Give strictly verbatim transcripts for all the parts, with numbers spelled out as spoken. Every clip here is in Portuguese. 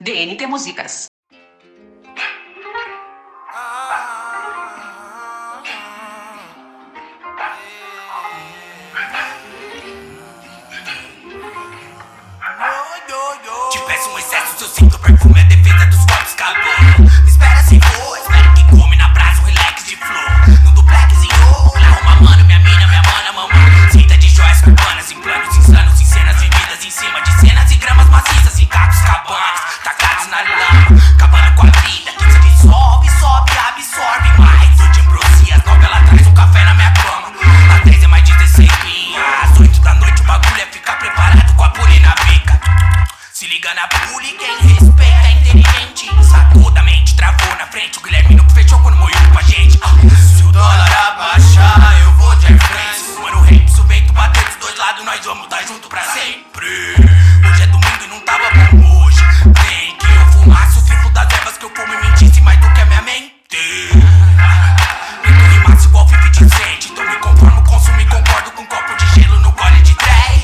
D N T Músicas. Te peço um excesso, seu cinto perfume é defesa dos corpos cabelo. Me espera sem for, espero que come na praça um relax de flor. No duplexinho, lá uma mano, minha mina, minha mana, mamãe. Cinta de joias urbanas, em planos insanos, em cenas vividas em cima de cenas e gramas maciças e cacos cabanas, tacados na lama, acabando com a vida. Que se dissolve, sobe, absorve mais. Eu te ambrosia, as novelas traz um café na minha cama. Às dez é mais dezesseis minha, às oito da noite o bagulho é ficar preparado com a puri na bica. Se liga na puli, quem respeita é inteligente. Sacou da mente, travou na frente. O Guilherme não fechou quando moiu pra gente. Se o dólar abaixar, eu vou de frente. Mano, o rei, se o vento bater dos dois lados, nós vamos tá junto pra sempre. Hoje é domingo e não tava bom hoje. Nem que eu fumasse o triplo das ervas que eu fumo e mentisse mais do que a minha mente. Tento rimasse igual fifty Cent. Então me conformo, consumo e concordo com um copo de gelo no gole de trem.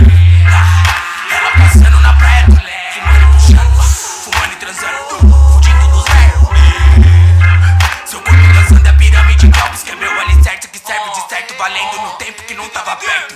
Ela passando na praia do leste, fumando e puxando, fumando e transando, fugindo dos velhos. Seu corpo dançando a pirâmide de Kelps, que é meu alicerce, que serve de certo, valendo no tempo que não tava perto.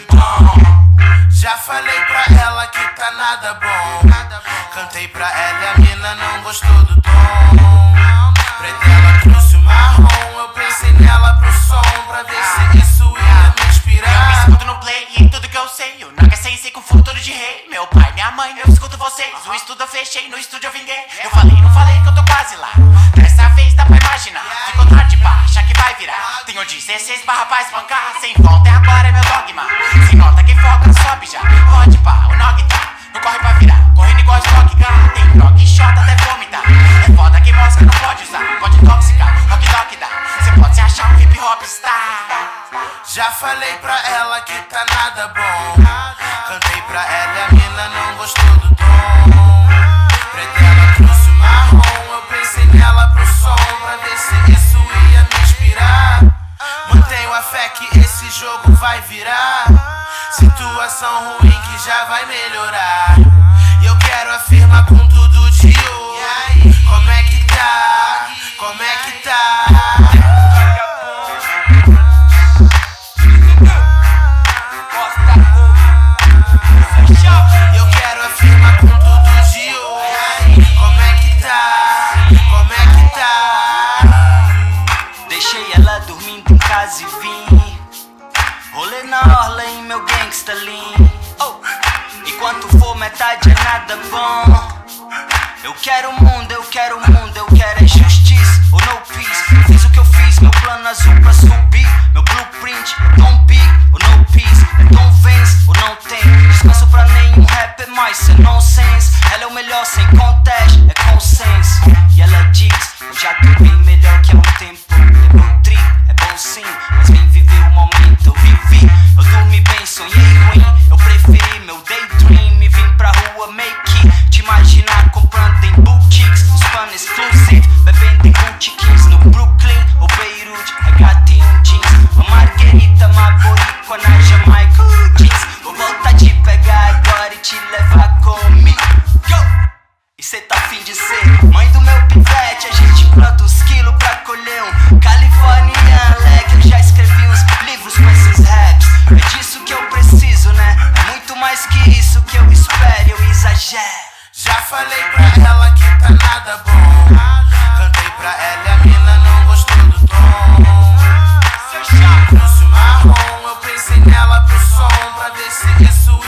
Já falei pra ela que tá nada bom. Cantei pra ela e a mina não gostou do tom. Preta ela trouxe o marrom, eu pensei nela pro som, pra ver se isso ia me inspirar. Eu me escuto no play e em tudo que eu sei, eu nunca sei sei com futuro de rei. Meu pai, minha mãe, eu escuto vocês. O estudo eu fechei, no estúdio eu vinguei. Eu falei, não falei que eu tô quase lá. Dessa vez dá pra imaginar. Ficou tarde pra achar que vai virar. Tenho dezesseis barra pra espancar. Sem volta é agora, é meu dogma. Se nota que foca, sobe já. Pode pá, o nog tá. Não corre pra virar, correndo igual estoque gar. Tem prog, shot até vomitar. É foda que mosca não pode usar. Pode intoxicar, rock dog dá. Cê pode se achar um hip hop star. Já falei pra ela que tá nada bom. Cantei pra ela e a mina não gostou do tom. Preta ela trouxe o marrom, eu pensei nela pro som, pra ver se isso ia me inspirar. Mantenho a fé que esse jogo vai virar. Situação ruim que já vai melhorar. E eu quero afirmar com tudo de hoje. Como é que tá? Como é que tá? Eu quero afirmar com tudo de hoje. Como é que tá? Como é que tá? Deixei ela dormindo em casa e vim. Rolê na orla em meu gangsta lean. Oh. Enquanto for metade é nada bom. Eu quero o mundo, eu quero o mundo, eu quero é justiça ou no peace. Fiz o que eu fiz, meu plano azul pra subir. Meu blueprint é tão big ou no peace. É tão vence ou não tem. Descanso pra nenhum rapper mais, cê nonsense. Ela é o melhor sem conteste, é consenso. E ela diz, eu já tô bem melhor que há um tempo. É meu trip, é bom sim, mas vem viver o momento. Eu vivi, eu dormi bem, sonhei ruim. Eu preferi meu daydream e vim pra rua make it. Te imaginar comprando em boutiques, os panos exclusive, bebendo em boutiquins no Brooklyn ou Beirute, regata e um jeans. Uma marguerita, uma boricua na Jamaica, uh, jeans. Vou voltar te pegar agora e te levar comigo. Go! E cê tá afim de ser mãe do meu pivete? A gente planta os quilos pra colher um California leque. Eu já escrevi uns livros com esses raps. É disso que eu preciso, né? É muito mais que isso que eu espero, eu exagero. Já falei pra ela que tá nada bom. Cantei pra ela e a mina não gostou do tom. Trouxe o marrom, eu pensei nela pro som, pra ver se isso